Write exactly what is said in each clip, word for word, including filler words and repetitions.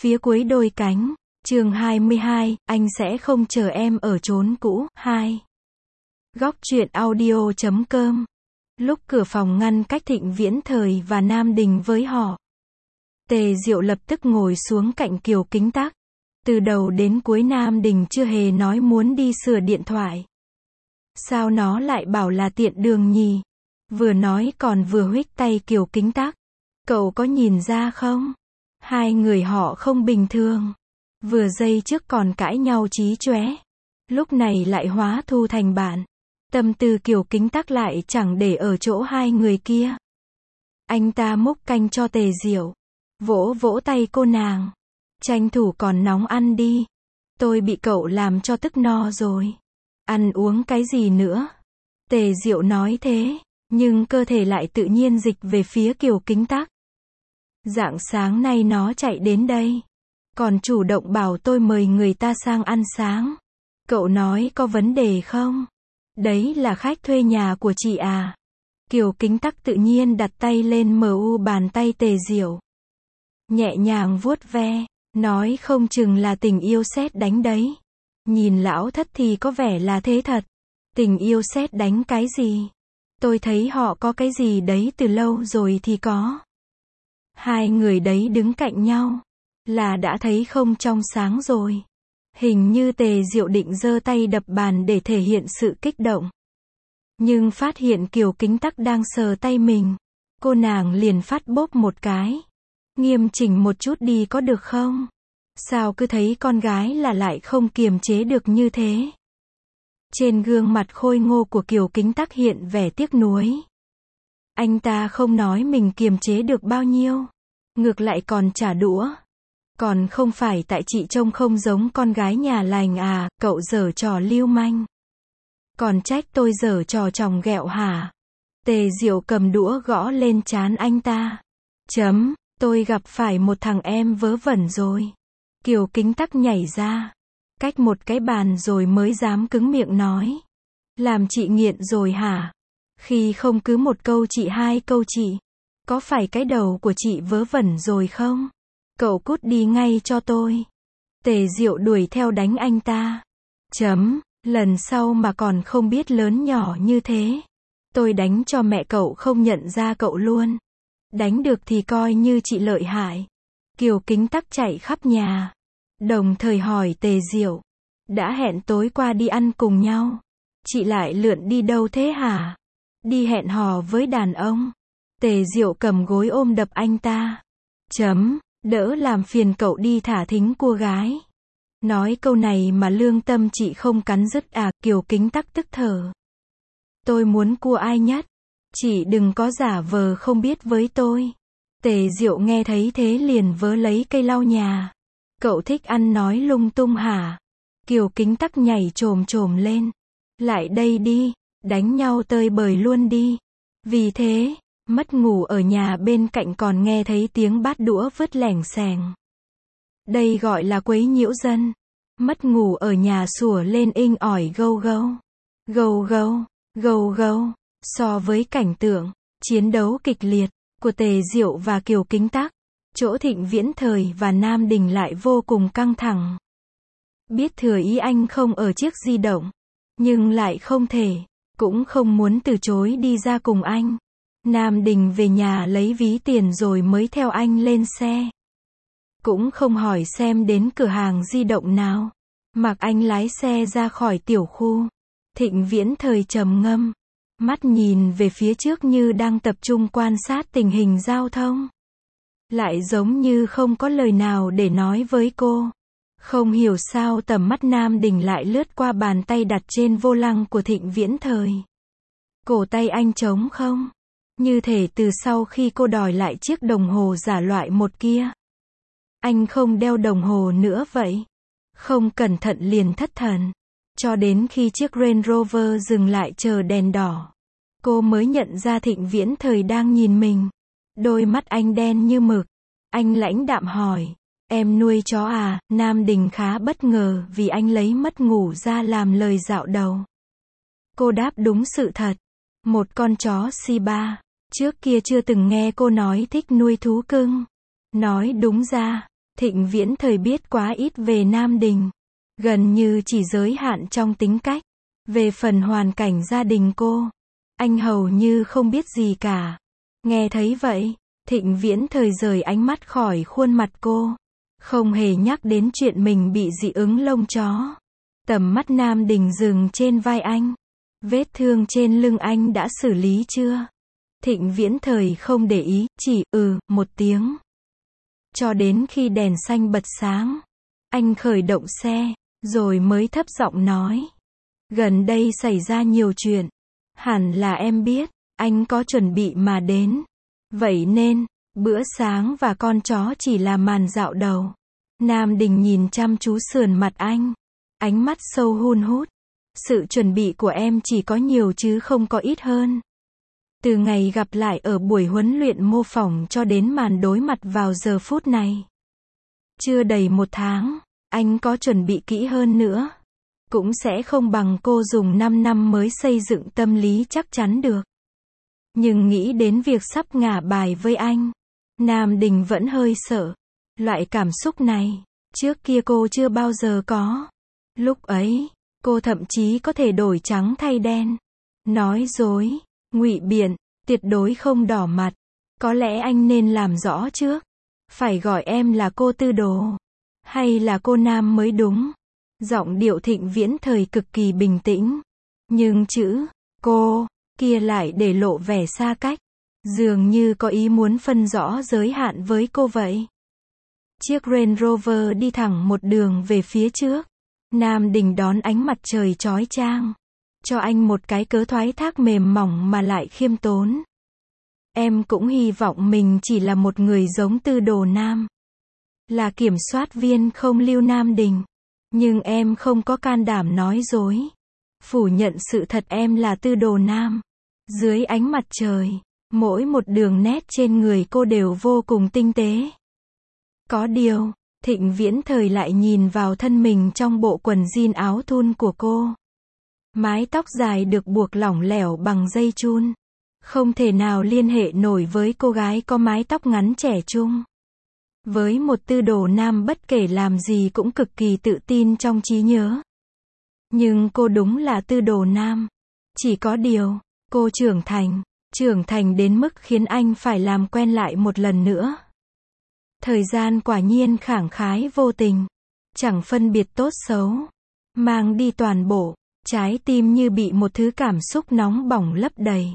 Phía cuối đôi cánh, chương hai mươi hai, anh sẽ không chờ em ở chốn cũ, hai. Góc truyện audio chấm com. Lúc cửa phòng ngăn cách Thịnh Viễn Thời và Nam Đình với họ, Tề Diệu lập tức ngồi xuống cạnh Kiều Kính Tắc. Từ đầu đến cuối Nam Đình chưa hề nói muốn đi sửa điện thoại. Sao nó lại bảo là tiện đường nhỉ? Vừa nói còn vừa huých tay Kiều Kính Tắc. Cậu có nhìn ra không? Hai người họ không bình thường. Vừa giây trước còn cãi nhau chí chóe, lúc này lại hóa thu thành bạn. Tâm tư Kiều Kính Tắc lại chẳng để ở chỗ hai người kia. Anh ta múc canh cho Tề Diệu, vỗ vỗ tay cô nàng. Tranh thủ còn nóng ăn đi. Tôi bị cậu làm cho tức no rồi. Ăn uống cái gì nữa? Tề Diệu nói thế, nhưng cơ thể lại tự nhiên dịch về phía Kiều Kính Tắc. Rạng sáng nay nó chạy đến đây, còn chủ động bảo tôi mời người ta sang ăn sáng. Cậu nói có vấn đề không? Đấy là khách thuê nhà của chị à? Kiều Kính Tắc tự nhiên đặt tay lên mờ u bàn tay Tề Diệu, nhẹ nhàng vuốt ve, nói không chừng là tình yêu sét đánh đấy. Nhìn lão thất thì có vẻ là thế thật. Tình yêu sét đánh cái gì? Tôi thấy họ có cái gì đấy từ lâu rồi thì có. Hai người đấy đứng cạnh nhau, là đã thấy không trong sáng rồi. Hình như Tề Diệu định giơ tay đập bàn để thể hiện sự kích động. Nhưng phát hiện Kiều Kính Tắc đang sờ tay mình, cô nàng liền phát bốp một cái. Nghiêm chỉnh một chút đi có được không? Sao cứ thấy con gái là lại không kiềm chế được như thế? Trên gương mặt khôi ngô của Kiều Kính Tắc hiện vẻ tiếc nuối. Anh ta không nói mình kiềm chế được bao nhiêu, ngược lại còn trả đũa. Còn không phải tại chị trông không giống con gái nhà lành à, cậu giở trò lưu manh. Còn trách tôi giở trò chòng ghẹo hả? Tề Diệu cầm đũa gõ lên trán anh ta. Chấm, tôi gặp phải một thằng em vớ vẩn rồi. Kiều Kính Tắc nhảy ra, cách một cái bàn rồi mới dám cứng miệng nói. Làm chị nghiện rồi hả? Khi không cứ một câu chị hai câu chị. Có phải cái đầu của chị vớ vẩn rồi không? Cậu cút đi ngay cho tôi. Tề Diệu đuổi theo đánh anh ta. Chấm, lần sau mà còn không biết lớn nhỏ như thế, tôi đánh cho mẹ cậu không nhận ra cậu luôn. Đánh được thì coi như chị lợi hại. Kiều Kính Tắc chạy khắp nhà, đồng thời hỏi Tề Diệu, đã hẹn tối qua đi ăn cùng nhau, chị lại lượn đi đâu thế hả? Đi hẹn hò với đàn ông. Tề Diệu cầm gối ôm đập anh ta. Chấm, đỡ làm phiền cậu đi thả thính cua gái. Nói câu này mà lương tâm chị không cắn rứt à? Kiều Kính Tắc tức thở. Tôi muốn cua ai nhất? Chị đừng có giả vờ không biết với tôi. Tề Diệu nghe thấy thế liền vớ lấy cây lau nhà. Cậu thích ăn nói lung tung hả? Kiều Kính Tắc nhảy chồm chồm lên. Lại đây đi, đánh nhau tơi bời luôn đi. Vì thế, mất ngủ ở nhà bên cạnh còn nghe thấy tiếng bát đũa vứt lẻng xẻng. Đây gọi là quấy nhiễu dân. Mất ngủ ở nhà sủa lên inh ỏi gâu gâu. Gâu gâu, gâu gâu. So với cảnh tượng chiến đấu kịch liệt của Tề Diệu và Kiều Kính Tắc, chỗ Thịnh Viễn Thời và Nam Đình lại vô cùng căng thẳng. Biết thừa ý anh không ở chiếc di động, nhưng lại không thể, cũng không muốn từ chối đi ra cùng anh. Nam Đình về nhà lấy ví tiền rồi mới theo anh lên xe. Cũng không hỏi xem đến cửa hàng di động nào, mặc anh lái xe ra khỏi tiểu khu. Thịnh Viễn Thời trầm ngâm, mắt nhìn về phía trước như đang tập trung quan sát tình hình giao thông. Lại giống như không có lời nào để nói với cô. Không hiểu sao tầm mắt Nam Đình lại lướt qua bàn tay đặt trên vô lăng của Thịnh Viễn Thời. Cổ tay anh trống không? Như thể từ sau khi cô đòi lại chiếc đồng hồ giả loại một kia, anh không đeo đồng hồ nữa vậy. Không cẩn thận liền thất thần. Cho đến khi chiếc Range Rover dừng lại chờ đèn đỏ, cô mới nhận ra Thịnh Viễn Thời đang nhìn mình. Đôi mắt anh đen như mực. Anh lãnh đạm hỏi, em nuôi chó à? Nam Đình khá bất ngờ vì anh lấy mất ngủ ra làm lời dạo đầu. Cô đáp đúng sự thật. Một con chó Shiba. Trước kia chưa từng nghe cô nói thích nuôi thú cưng. Nói đúng ra, Thịnh Viễn Thời biết quá ít về Nam Đình. Gần như chỉ giới hạn trong tính cách. Về phần hoàn cảnh gia đình cô, anh hầu như không biết gì cả. Nghe thấy vậy, Thịnh Viễn Thời rời ánh mắt khỏi khuôn mặt cô. Không hề nhắc đến chuyện mình bị dị ứng lông chó. Tầm mắt Nam Đình dừng trên vai anh. Vết thương trên lưng anh đã xử lý chưa? Thịnh Viễn Thời không để ý, chỉ ừ một tiếng. Cho đến khi đèn xanh bật sáng, anh khởi động xe, rồi mới thấp giọng nói. Gần đây xảy ra nhiều chuyện. Hẳn là em biết, anh có chuẩn bị mà đến. Vậy nên, bữa sáng và con chó chỉ là màn dạo đầu. Nam Đình nhìn chăm chú sườn mặt anh. Ánh mắt sâu hun hút. Sự chuẩn bị của em chỉ có nhiều chứ không có ít hơn. Từ ngày gặp lại ở buổi huấn luyện mô phỏng cho đến màn đối mặt vào giờ phút này. Chưa đầy một tháng, anh có chuẩn bị kỹ hơn nữa. Cũng sẽ không bằng cô dùng năm năm mới xây dựng tâm lý chắc chắn được. Nhưng nghĩ đến việc sắp ngả bài với anh, Nam Đình vẫn hơi sợ. Loại cảm xúc này, trước kia cô chưa bao giờ có. Lúc ấy, cô thậm chí có thể đổi trắng thay đen. Nói dối, ngụy biện, tuyệt đối không đỏ mặt. Có lẽ anh nên làm rõ trước. Phải gọi em là cô Tư Đồ, hay là cô Nam mới đúng. Giọng điệu Thịnh Viễn Thời cực kỳ bình tĩnh. Nhưng chữ, cô, kia lại để lộ vẻ xa cách. Dường như có ý muốn phân rõ giới hạn với cô vậy. Chiếc Range Rover đi thẳng một đường về phía trước. Nam Đình đón ánh mặt trời chói chang. Cho anh một cái cớ thoái thác mềm mỏng mà lại khiêm tốn. Em cũng hy vọng mình chỉ là một người giống Tư Đồ Nam. Là kiểm soát viên không lưu Nam Đình. Nhưng em không có can đảm nói dối. Phủ nhận sự thật em là Tư Đồ Nam. Dưới ánh mặt trời, mỗi một đường nét trên người cô đều vô cùng tinh tế. Có điều, Thịnh Viễn Thời lại nhìn vào thân mình trong bộ quần jean áo thun của cô. Mái tóc dài được buộc lỏng lẻo bằng dây chun. Không thể nào liên hệ nổi với cô gái có mái tóc ngắn trẻ trung. Với một Tư Đồ Nam bất kể làm gì cũng cực kỳ tự tin trong trí nhớ. Nhưng cô đúng là Tư Đồ Nam. Chỉ có điều, cô trưởng thành, trưởng thành đến mức khiến anh phải làm quen lại một lần nữa. Thời gian quả nhiên khẳng khái vô tình, chẳng phân biệt tốt xấu, mang đi toàn bộ, trái tim như bị một thứ cảm xúc nóng bỏng lấp đầy.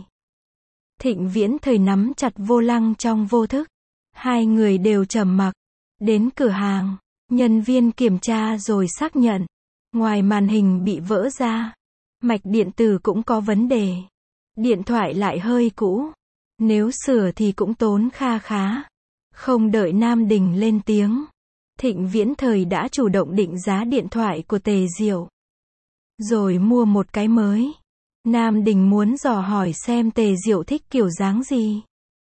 Thịnh Viễn Thời nắm chặt vô lăng trong vô thức. Hai người đều trầm mặc. Đến cửa hàng, nhân viên kiểm tra rồi xác nhận. Ngoài màn hình bị vỡ ra, mạch điện tử cũng có vấn đề. Điện thoại lại hơi cũ. Nếu sửa thì cũng tốn kha khá. Không đợi Nam Đình lên tiếng, Thịnh Viễn Thời đã chủ động định giá điện thoại của Tề Diệu. Rồi mua một cái mới. Nam Đình muốn dò hỏi xem Tề Diệu thích kiểu dáng gì.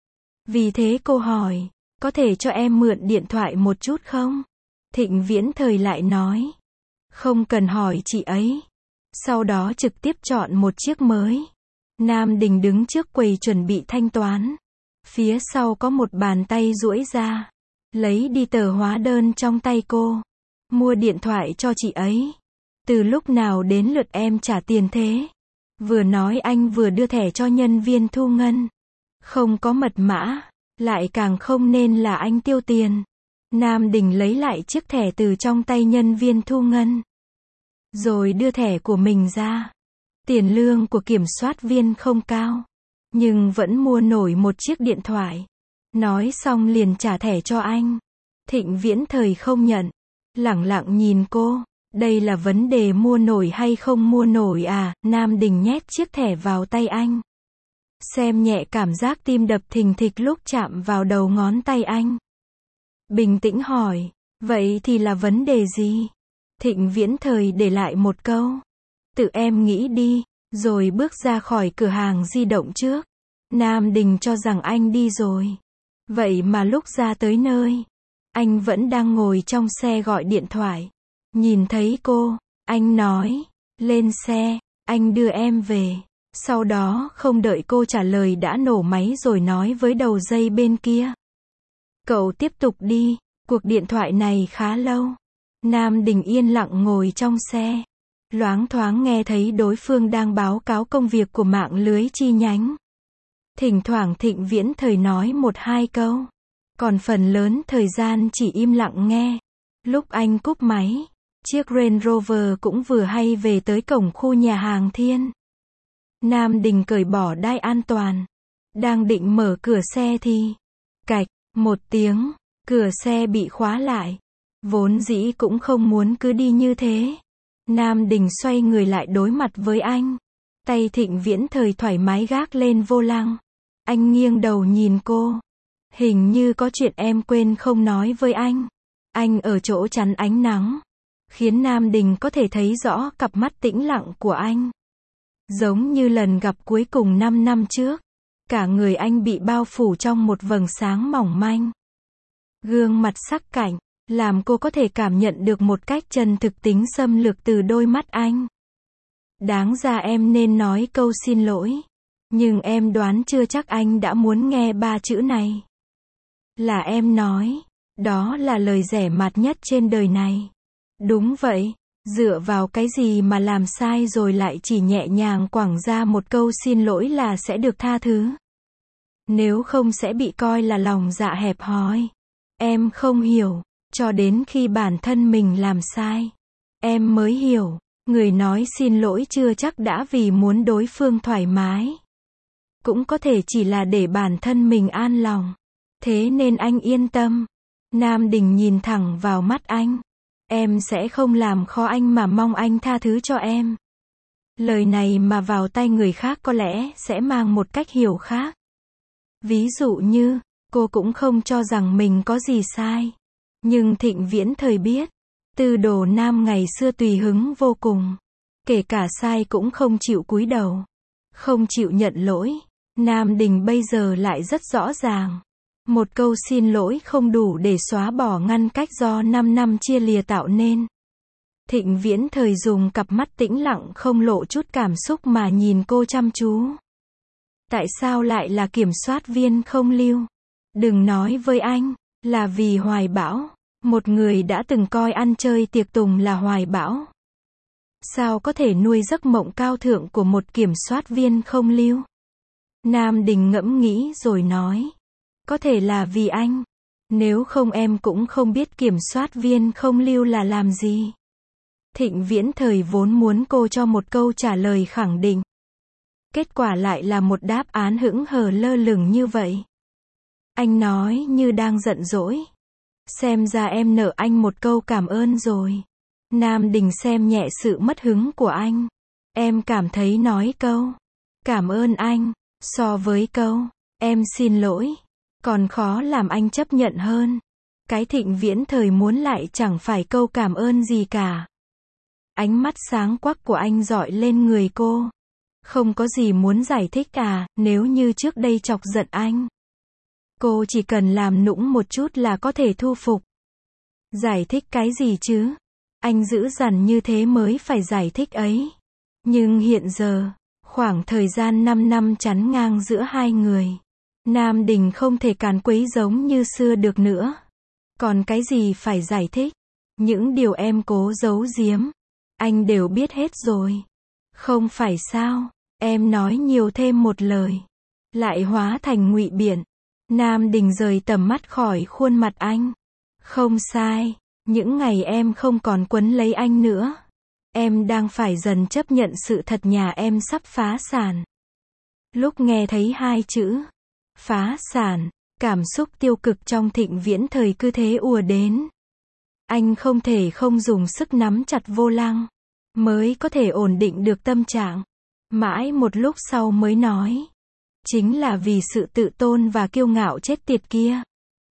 Vì thế cô hỏi, có thể cho em mượn điện thoại một chút không? Thịnh Viễn Thời lại nói, không cần hỏi chị ấy. Sau đó trực tiếp chọn một chiếc mới. Nam Đình đứng trước quầy chuẩn bị thanh toán. Phía sau có một bàn tay duỗi ra, lấy đi tờ hóa đơn trong tay cô. Mua điện thoại cho chị ấy. Từ lúc nào đến lượt em trả tiền thế? Vừa nói anh vừa đưa thẻ cho nhân viên thu ngân. Không có mật mã, lại càng không nên là anh tiêu tiền. Nam Đình lấy lại chiếc thẻ từ trong tay nhân viên thu ngân. Rồi đưa thẻ của mình ra. Tiền lương của kiểm soát viên không cao, nhưng vẫn mua nổi một chiếc điện thoại. Nói xong liền trả thẻ cho anh. Thịnh Viễn Thời không nhận. Lẳng lặng nhìn cô. Đây là vấn đề mua nổi hay không mua nổi à? Nam Đình nhét chiếc thẻ vào tay anh. Xem nhẹ cảm giác tim đập thình thịch lúc chạm vào đầu ngón tay anh. Bình tĩnh hỏi, vậy thì là vấn đề gì? Thịnh Viễn Thời để lại một câu. Tự em nghĩ đi, rồi bước ra khỏi cửa hàng di động trước. Nam Đình cho rằng anh đi rồi. Vậy mà lúc ra tới nơi, anh vẫn đang ngồi trong xe gọi điện thoại. Nhìn thấy cô, anh nói, lên xe, anh đưa em về. Sau đó không đợi cô trả lời đã nổ máy rồi nói với đầu dây bên kia. Cậu tiếp tục đi, Cuộc điện thoại này khá lâu. Nam Đình yên lặng ngồi trong xe. Loáng thoáng nghe thấy đối phương đang báo cáo công việc của mạng lưới chi nhánh. Thỉnh thoảng Thịnh Viễn Thời nói một hai câu. Còn phần lớn thời gian chỉ im lặng nghe. Lúc anh cúp máy, chiếc Range Rover cũng vừa hay về tới cổng khu nhà hàng Thiên. Nam Đình cởi bỏ đai an toàn. Đang định mở cửa xe thì, cạch, một tiếng, cửa xe bị khóa lại. Vốn dĩ cũng không muốn cứ đi như thế. Nam Đình xoay người lại đối mặt với anh. Tay Thịnh Viễn Thời thoải mái gác lên vô lăng. Anh nghiêng đầu nhìn cô. Hình như có chuyện em quên không nói với anh. Anh ở chỗ chắn ánh nắng, khiến Nam Đình có thể thấy rõ cặp mắt tĩnh lặng của anh. Giống như lần gặp cuối cùng năm năm trước. Cả người anh bị bao phủ trong một vầng sáng mỏng manh. Gương mặt sắc cạnh, làm cô có thể cảm nhận được một cách chân thực tính xâm lược từ đôi mắt anh. Đáng ra em nên nói câu xin lỗi. Nhưng em đoán chưa chắc anh đã muốn nghe ba chữ này. Là em nói. Đó là lời rẻ mạt nhất trên đời này. Đúng vậy. Dựa vào cái gì mà làm sai rồi lại chỉ nhẹ nhàng quẳng ra một câu xin lỗi là sẽ được tha thứ. Nếu không sẽ bị coi là lòng dạ hẹp hòi. Em không hiểu. Cho đến khi bản thân mình làm sai, em mới hiểu. Người nói xin lỗi chưa chắc đã vì muốn đối phương thoải mái. Cũng có thể chỉ là để bản thân mình an lòng. Thế nên anh yên tâm. Nam Đình nhìn thẳng vào mắt anh. Em sẽ không làm khó anh mà mong anh tha thứ cho em. Lời này mà vào tay người khác có lẽ sẽ mang một cách hiểu khác. Ví dụ như, cô cũng không cho rằng mình có gì sai. Nhưng Thịnh Viễn Thời biết, Tư Đồ Nam ngày xưa tùy hứng vô cùng. Kể cả sai cũng không chịu cúi đầu. Không chịu nhận lỗi. Nam Đình bây giờ lại rất rõ ràng. Một câu xin lỗi không đủ để xóa bỏ ngăn cách do năm năm chia lìa tạo nên. Thịnh Viễn Thời dùng cặp mắt tĩnh lặng không lộ chút cảm xúc mà nhìn cô chăm chú. Tại sao lại là kiểm soát viên không lưu? Đừng nói với anh, là vì hoài bão. Một người đã từng coi ăn chơi tiệc tùng là hoài bão. Sao có thể nuôi giấc mộng cao thượng của một kiểm soát viên không lưu? Nam Đình ngẫm nghĩ rồi nói. Có thể là vì anh. Nếu không em cũng không biết kiểm soát viên không lưu là làm gì. Thịnh Viễn Thời vốn muốn cô cho một câu trả lời khẳng định. Kết quả lại là một đáp án hững hờ lơ lửng như vậy. Anh nói như đang giận dỗi. Xem ra em nợ anh một câu cảm ơn rồi. Nam Đình xem nhẹ sự mất hứng của anh. Em cảm thấy nói câu cảm ơn anh, so với câu em xin lỗi, còn khó làm anh chấp nhận hơn. Cái Thịnh Viễn Thời muốn lại chẳng phải câu cảm ơn gì cả. Ánh mắt sáng quắc của anh dọi lên người cô. Không có gì muốn giải thích à, nếu như trước đây chọc giận anh. Cô chỉ cần làm nũng một chút là có thể thu phục. Giải thích cái gì chứ? Anh dữ dằn như thế mới phải giải thích ấy. Nhưng hiện giờ, khoảng thời gian năm năm chắn ngang giữa hai người. Nam Đình không thể càn quấy giống như xưa được nữa. Còn cái gì phải giải thích? Những điều em cố giấu giếm, anh đều biết hết rồi. Không phải sao? Em nói nhiều thêm một lời, lại hóa thành ngụy biện. Nam Đình rời tầm mắt khỏi khuôn mặt anh. Không sai, những ngày em không còn quấn lấy anh nữa. Em đang phải dần chấp nhận sự thật nhà em sắp phá sản. Lúc nghe thấy hai chữ phá sản, cảm xúc tiêu cực trong Thịnh Viễn Thời cứ thế ùa đến. Anh không thể không dùng sức nắm chặt vô lăng, mới có thể ổn định được tâm trạng. Mãi một lúc sau mới nói. Chính là vì sự tự tôn và kiêu ngạo chết tiệt kia.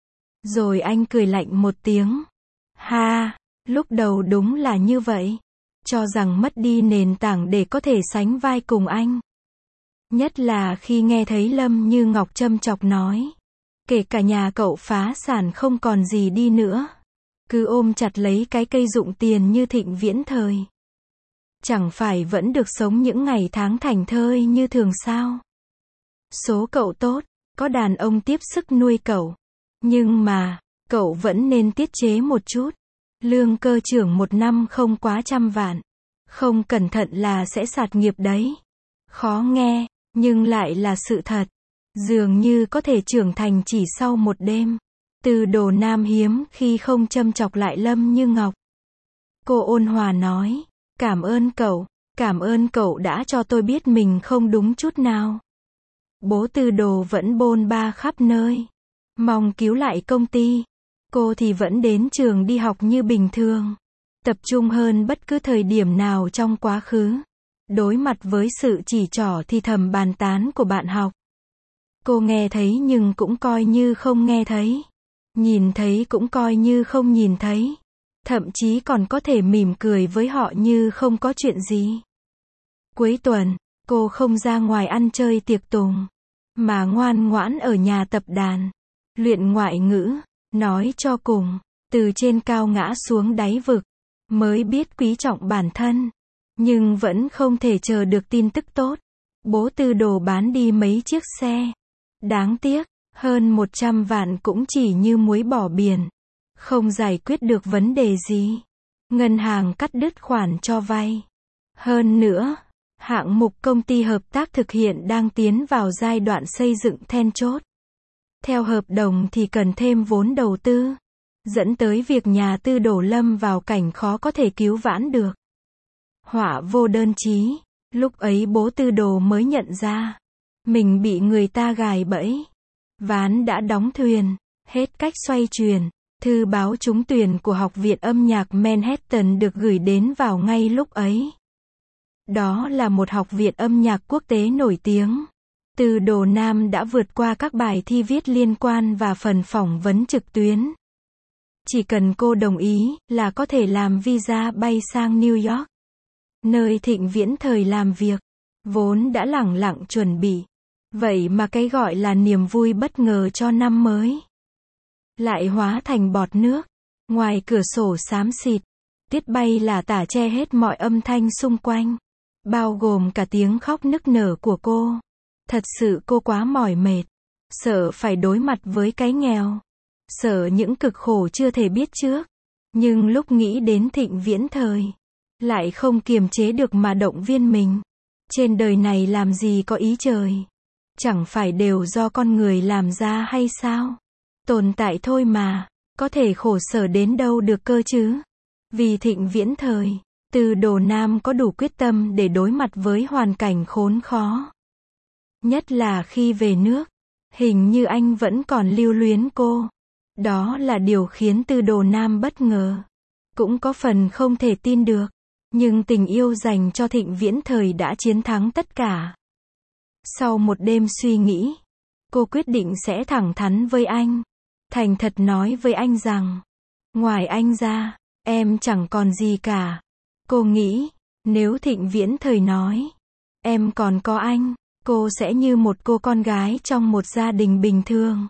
Rồi anh cười lạnh một tiếng. Ha, lúc đầu đúng là như vậy. Cho rằng mất đi nền tảng để có thể sánh vai cùng anh. Nhất là khi nghe thấy Lâm Như Ngọc châm chọc nói. Kể cả nhà cậu phá sản không còn gì đi nữa. Cứ ôm chặt lấy cái cây dụng tiền như Thịnh Viễn Thời. Chẳng phải vẫn được sống những ngày tháng thảnh thơi như thường sao? Số cậu tốt, có đàn ông tiếp sức nuôi cậu. Nhưng mà, Cậu vẫn nên tiết chế một chút. Lương cơ trưởng một năm không quá trăm vạn. Không cẩn thận là sẽ sạt nghiệp đấy. Khó nghe, nhưng lại là sự thật. Dường như có thể trưởng thành chỉ sau một đêm. Từ Đồ Nam hiếm khi không châm chọc lại Lâm Như Ngọc. Cô ôn hòa nói, cảm ơn cậu, cảm ơn cậu đã cho tôi biết mình không đúng chút nào. Bố Tư Đồ vẫn bôn ba khắp nơi, mong cứu lại công ty. Cô thì vẫn đến trường đi học như bình thường, tập trung hơn bất cứ thời điểm nào trong quá khứ. Đối mặt với sự chỉ trỏ thì thầm bàn tán của bạn học, cô nghe thấy nhưng cũng coi như không nghe thấy. Nhìn thấy cũng coi như không nhìn thấy. Thậm chí còn có thể mỉm cười với họ như không có chuyện gì. Cuối tuần, cô không ra ngoài ăn chơi tiệc tùng, mà ngoan ngoãn ở nhà tập đàn, luyện ngoại ngữ. Nói cho cùng, từ trên cao ngã xuống đáy vực, mới biết quý trọng bản thân. Nhưng vẫn không thể chờ được tin tức tốt. Bố Tư Đồ bán đi mấy chiếc xe. Đáng tiếc, hơn một trăm vạn cũng chỉ như muối bỏ biển. Không giải quyết được vấn đề gì. Ngân hàng cắt đứt khoản cho vay. Hơn nữa, hạng mục công ty hợp tác thực hiện đang tiến vào giai đoạn xây dựng then chốt. Theo hợp đồng thì cần thêm vốn đầu tư, dẫn tới việc nhà Tư Đồ lâm vào cảnh khó có thể cứu vãn được. Họa vô đơn chí, lúc ấy bố Tư Đồ mới nhận ra, mình bị người ta gài bẫy. Ván đã đóng thuyền, hết cách xoay chuyển. Thư báo trúng tuyển của Học viện âm nhạc Manhattan được gửi đến vào ngay lúc ấy. Đó là một học viện âm nhạc quốc tế nổi tiếng. Từ Đồ Nam đã vượt qua các bài thi viết liên quan và phần phỏng vấn trực tuyến. Chỉ cần cô đồng ý là có thể làm visa bay sang New York, nơi Thịnh Viễn thời làm việc. Vốn đã lẳng lặng chuẩn bị. Vậy mà cái gọi là niềm vui bất ngờ cho năm mới lại hóa thành bọt nước. Ngoài cửa sổ xám xịt, tuyết bay là tả che hết mọi âm thanh xung quanh, bao gồm cả tiếng khóc nức nở của cô. Thật sự cô quá mỏi mệt, sợ phải đối mặt với cái nghèo, sợ những cực khổ chưa thể biết trước. Nhưng lúc nghĩ đến Thịnh Viễn thời, lại không kiềm chế được mà động viên mình. Trên đời này làm gì có ý trời, chẳng phải đều do con người làm ra hay sao? Tồn tại thôi mà, có thể khổ sở đến đâu được cơ chứ? Vì Thịnh Viễn thời, Từ Đồ Nam có đủ quyết tâm để đối mặt với hoàn cảnh khốn khó. Nhất là khi về nước, hình như anh vẫn còn lưu luyến cô. Đó là điều khiến Từ Đồ Nam bất ngờ. Cũng có phần không thể tin được. Nhưng tình yêu dành cho Thịnh Viễn thời đã chiến thắng tất cả. Sau một đêm suy nghĩ, cô quyết định sẽ thẳng thắn với anh. Thành thật nói với anh rằng, ngoài anh ra, em chẳng còn gì cả. Cô nghĩ, nếu Thịnh Viễn thời nói, em còn có anh, cô sẽ như một cô con gái trong một gia đình bình thường.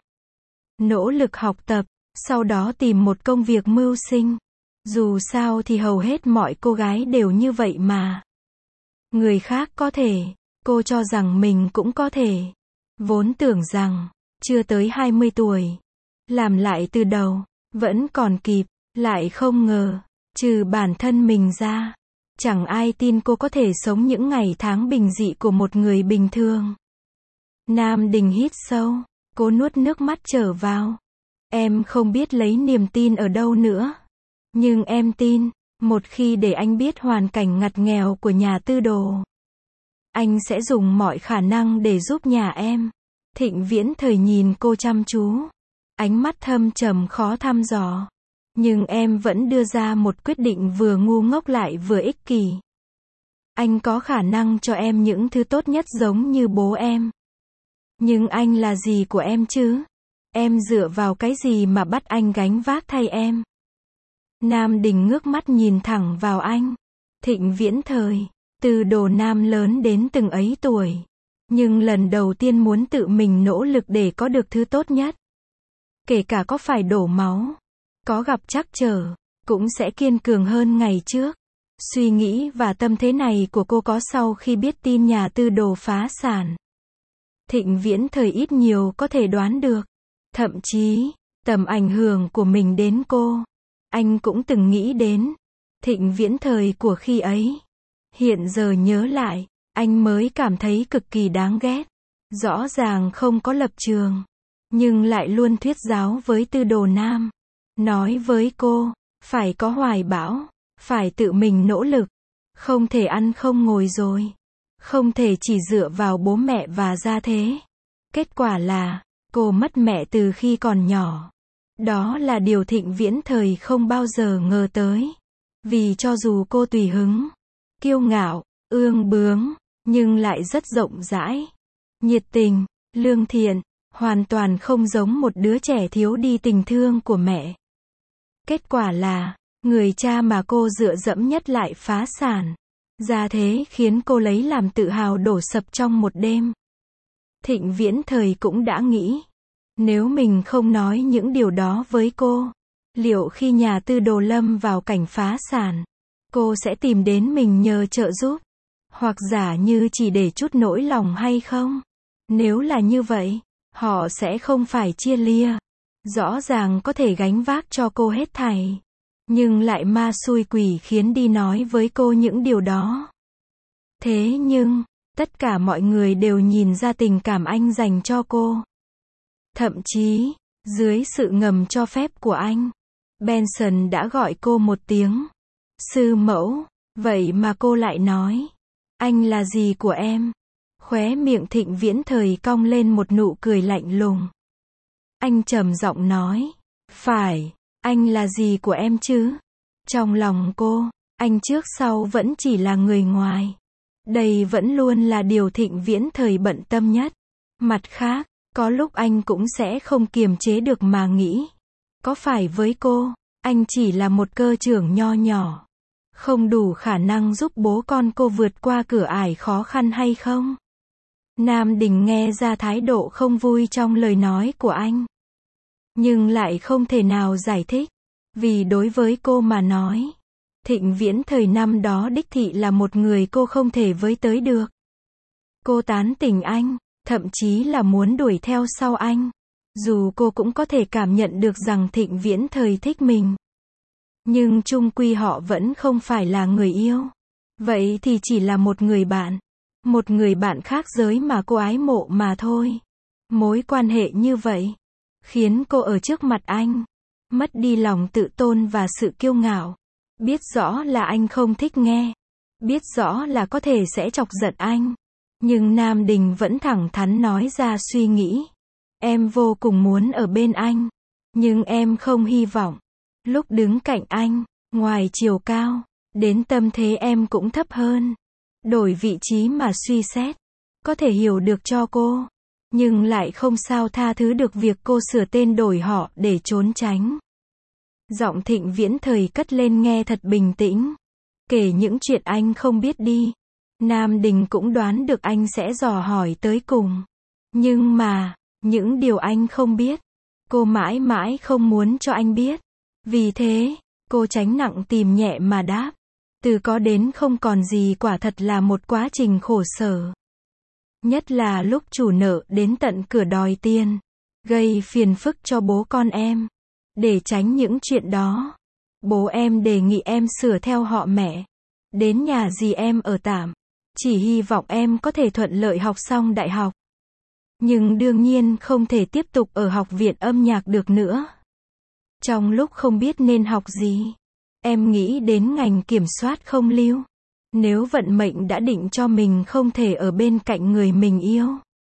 Nỗ lực học tập, sau đó tìm một công việc mưu sinh. Dù sao thì hầu hết mọi cô gái đều như vậy mà. Người khác có thể, cô cho rằng mình cũng có thể. Vốn tưởng rằng, chưa tới hai mươi tuổi, làm lại từ đầu, vẫn còn kịp, lại không ngờ, trừ bản thân mình ra, chẳng ai tin cô có thể sống những ngày tháng bình dị của một người bình thường. Nam Đình hít sâu, cố nuốt nước mắt trở vào. Em không biết lấy niềm tin ở đâu nữa. Nhưng em tin, một khi để anh biết hoàn cảnh ngặt nghèo của nhà Tư Đồ, anh sẽ dùng mọi khả năng để giúp nhà em. Thịnh Viễn thời nhìn cô chăm chú, ánh mắt thâm trầm khó thăm dò. Nhưng em vẫn đưa ra một quyết định vừa ngu ngốc lại vừa ích kỷ. Anh có khả năng cho em những thứ tốt nhất giống như bố em. Nhưng anh là gì của em chứ? Em dựa vào cái gì mà bắt anh gánh vác thay em? Nam Đình ngước mắt nhìn thẳng vào anh. Thịnh Viễn thời, Từ Đồ Nam lớn đến từng ấy tuổi, nhưng lần đầu tiên muốn tự mình nỗ lực để có được thứ tốt nhất. Kể cả có phải đổ máu, có gặp trắc trở, cũng sẽ kiên cường hơn ngày trước. Suy nghĩ và tâm thế này của cô có sau khi biết tin nhà Tư Đồ phá sản. Thịnh Viễn thời ít nhiều có thể đoán được. Thậm chí, tầm ảnh hưởng của mình đến cô. Anh cũng từng nghĩ đến Thịnh Viễn thời của khi ấy. Hiện giờ nhớ lại, anh mới cảm thấy cực kỳ đáng ghét. Rõ ràng không có lập trường, nhưng lại luôn thuyết giáo với Tư Đồ Nam. Nói với cô, phải có hoài bão, phải tự mình nỗ lực, không thể ăn không ngồi rồi, không thể chỉ dựa vào bố mẹ và gia thế. Kết quả là, cô mất mẹ từ khi còn nhỏ. Đó là điều Thịnh Viễn thời không bao giờ ngờ tới. Vì cho dù cô tùy hứng, kiêu ngạo, ương bướng, nhưng lại rất rộng rãi, nhiệt tình, lương thiện, hoàn toàn không giống một đứa trẻ thiếu đi tình thương của mẹ. Kết quả là, người cha mà cô dựa dẫm nhất lại phá sản. Gia thế khiến cô lấy làm tự hào đổ sập trong một đêm. Thịnh Viễn thời cũng đã nghĩ, nếu mình không nói những điều đó với cô, liệu khi nhà Tư Đồ lâm vào cảnh phá sản, cô sẽ tìm đến mình nhờ trợ giúp, hoặc giả như chỉ để chút nỗi lòng hay không? Nếu là như vậy, họ sẽ không phải chia lia. Rõ ràng có thể gánh vác cho cô hết thảy, nhưng lại ma xui quỷ khiến đi nói với cô những điều đó. Thế nhưng, tất cả mọi người đều nhìn ra tình cảm anh dành cho cô. Thậm chí, dưới sự ngầm cho phép của anh, Benson đã gọi cô một tiếng sư mẫu, vậy mà cô lại nói, anh là gì của em? Khóe miệng Thịnh Viễn thời cong lên một nụ cười lạnh lùng. Anh trầm giọng nói, phải, anh là gì của em chứ? Trong lòng cô, anh trước sau vẫn chỉ là người ngoài. Đây vẫn luôn là điều Thịnh Viễn thời bận tâm nhất. Mặt khác, có lúc anh cũng sẽ không kiềm chế được mà nghĩ, có phải với cô, anh chỉ là một cơ trưởng nho nhỏ, không đủ khả năng giúp bố con cô vượt qua cửa ải khó khăn hay không? Nam Đình nghe ra thái độ không vui trong lời nói của anh, nhưng lại không thể nào giải thích, vì đối với cô mà nói, Thịnh Viễn thời năm đó đích thị là một người cô không thể với tới được. Cô tán tỉnh anh, thậm chí là muốn đuổi theo sau anh, dù cô cũng có thể cảm nhận được rằng Thịnh Viễn thời thích mình. Nhưng chung quy họ vẫn không phải là người yêu. Vậy thì chỉ là một người bạn, một người bạn khác giới mà cô ái mộ mà thôi. Mối quan hệ như vậy, khiến cô ở trước mặt anh, mất đi lòng tự tôn và sự kiêu ngạo. Biết rõ là anh không thích nghe, biết rõ là có thể sẽ chọc giận anh. Nhưng Nam Đình vẫn thẳng thắn nói ra suy nghĩ. Em vô cùng muốn ở bên anh, nhưng em không hy vọng. Lúc đứng cạnh anh, ngoài chiều cao, đến tâm thế em cũng thấp hơn. Đổi vị trí mà suy xét, có thể hiểu được cho cô, nhưng lại không sao tha thứ được việc cô sửa tên đổi họ để trốn tránh. Giọng Thịnh Viễn thời cất lên nghe thật bình tĩnh. Kể những chuyện anh không biết đi. Nam Đình cũng đoán được anh sẽ dò hỏi tới cùng. Nhưng mà, những điều anh không biết, cô mãi mãi không muốn cho anh biết. Vì thế, cô tránh nặng tìm nhẹ mà đáp. Từ có đến không còn gì quả thật là một quá trình khổ sở. Nhất là lúc chủ nợ đến tận cửa đòi tiền, gây phiền phức cho bố con em. Để tránh những chuyện đó, bố em đề nghị em sửa theo họ mẹ. Đến nhà dì em ở tạm. Chỉ hy vọng em có thể thuận lợi học xong đại học. Nhưng đương nhiên không thể tiếp tục ở học viện âm nhạc được nữa. Trong lúc không biết nên học gì, em nghĩ đến ngành kiểm soát không lưu. Nếu vận mệnh đã định cho mình không thể ở bên cạnh người mình yêu,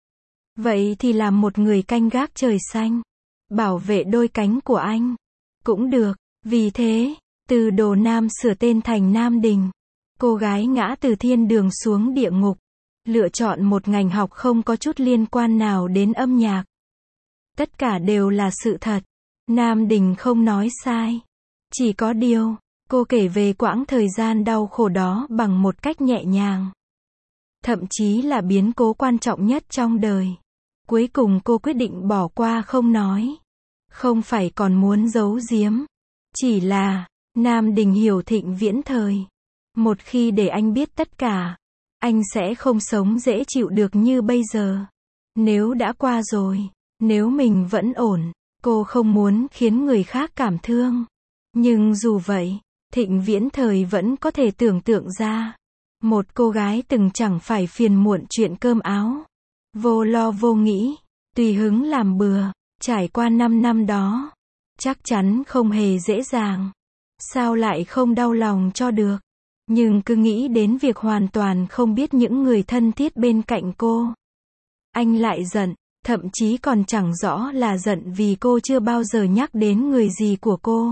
vậy thì làm một người canh gác trời xanh, bảo vệ đôi cánh của anh. Cũng được. Vì thế, Từ Đồ Nam sửa tên thành Nam Đình. Cô gái ngã từ thiên đường xuống địa ngục, lựa chọn một ngành học không có chút liên quan nào đến âm nhạc. Tất cả đều là sự thật. Nam Đình không nói sai. Chỉ có điều, cô kể về quãng thời gian đau khổ đó bằng một cách nhẹ nhàng. Thậm chí là biến cố quan trọng nhất trong đời. Cuối cùng cô quyết định bỏ qua không nói. Không phải còn muốn giấu giếm. Chỉ là, Nam Đình hiểu Thịnh Viễn thời. Một khi để anh biết tất cả, anh sẽ không sống dễ chịu được như bây giờ. Nếu đã qua rồi, nếu mình vẫn ổn, Cô không muốn khiến người khác cảm thương. Nhưng dù vậy, Thịnh Viễn Thời vẫn có thể tưởng tượng ra. Một cô gái từng chẳng phải phiền muộn chuyện cơm áo. Vô lo vô nghĩ, tùy hứng làm bừa, trải qua năm năm đó. Chắc chắn không hề dễ dàng. Sao lại không đau lòng cho được? Nhưng cứ nghĩ đến việc hoàn toàn không biết những người thân thiết bên cạnh cô. Anh lại giận, thậm chí còn chẳng rõ là giận vì cô chưa bao giờ nhắc đến người gì của cô.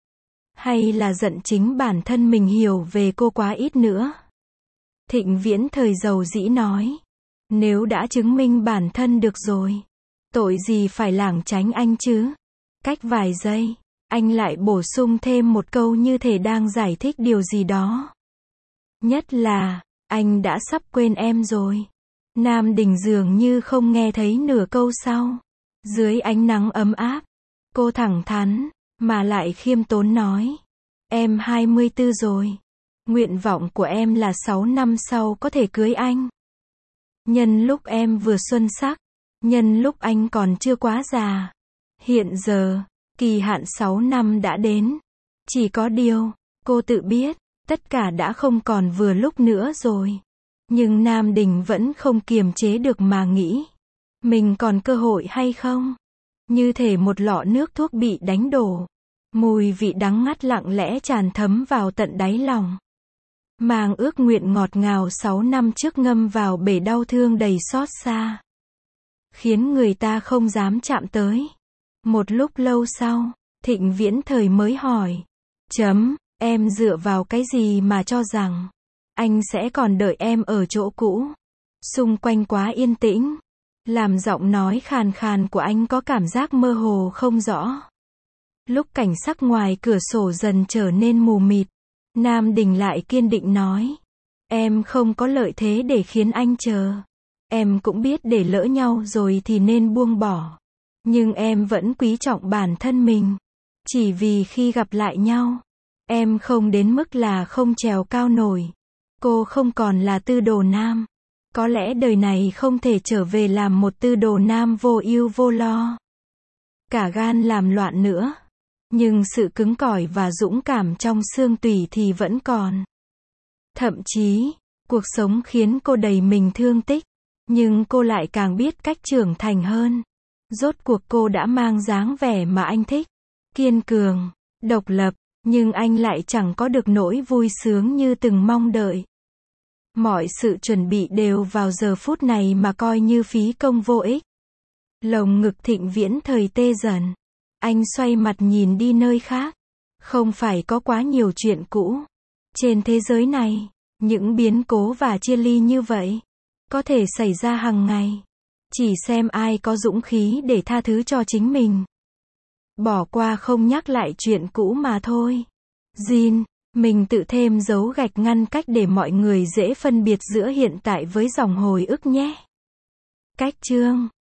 Hay là giận chính bản thân mình hiểu về cô quá ít nữa. Thịnh Viễn Thời dầu dĩ nói. Nếu đã chứng minh bản thân được rồi, tội gì phải lảng tránh anh chứ? Cách vài giây, anh lại bổ sung thêm một câu như thể đang giải thích điều gì đó. Nhất là, anh đã sắp quên em rồi. Nam Đình dường như không nghe thấy nửa câu sau. Dưới ánh nắng ấm áp, cô thẳng thắn, mà lại khiêm tốn nói. Em hai mươi tư rồi. Nguyện vọng của em là sáu năm sau có thể cưới anh. Nhân lúc em vừa xuân sắc, nhân lúc anh còn chưa quá già. Hiện giờ, kỳ hạn sáu năm đã đến. Chỉ có điều, cô tự biết, tất cả đã không còn vừa lúc nữa rồi. Nhưng Nam Đình vẫn không kiềm chế được mà nghĩ. Mình còn cơ hội hay không? Như thể một lọ nước thuốc bị đánh đổ. Mùi vị đắng ngắt lặng lẽ tràn thấm vào tận đáy lòng. Mang ước nguyện ngọt ngào sáu năm trước ngâm vào bể đau thương đầy xót xa. Khiến người ta không dám chạm tới. Một lúc lâu sau, Thịnh Viễn Thời mới hỏi. Chấm, em dựa vào cái gì mà cho rằng anh sẽ còn đợi em ở chỗ cũ? Xung quanh quá yên tĩnh. Làm giọng nói khàn khàn của anh có cảm giác mơ hồ không rõ. Lúc cảnh sắc ngoài cửa sổ dần trở nên mù mịt, Nam Đình lại kiên định nói. Em không có lợi thế để khiến anh chờ. Em cũng biết để lỡ nhau rồi thì nên buông bỏ. Nhưng em vẫn quý trọng bản thân mình. Chỉ vì khi gặp lại nhau, em không đến mức là không trèo cao nổi. Cô không còn là tư đồ nam. Có lẽ đời này không thể trở về làm một tư đồ nam vô ưu vô lo. Cả gan làm loạn nữa. Nhưng sự cứng cỏi và dũng cảm trong xương tủy thì vẫn còn. Thậm chí, cuộc sống khiến cô đầy mình thương tích. Nhưng cô lại càng biết cách trưởng thành hơn. Rốt cuộc cô đã mang dáng vẻ mà anh thích. Kiên cường, độc lập, nhưng anh lại chẳng có được nỗi vui sướng như từng mong đợi. Mọi sự chuẩn bị đều vào giờ phút này mà coi như phí công vô ích. Lồng ngực Thịnh Viễn Thời tê dần. Anh xoay mặt nhìn đi nơi khác. Không phải có quá nhiều chuyện cũ. Trên thế giới này, những biến cố và chia ly như vậy có thể xảy ra hàng ngày. Chỉ xem ai có dũng khí để tha thứ cho chính mình. Bỏ qua không nhắc lại chuyện cũ mà thôi. Jin, mình tự thêm dấu gạch ngăn cách để mọi người dễ phân biệt giữa hiện tại với dòng hồi ức nhé. Cách chương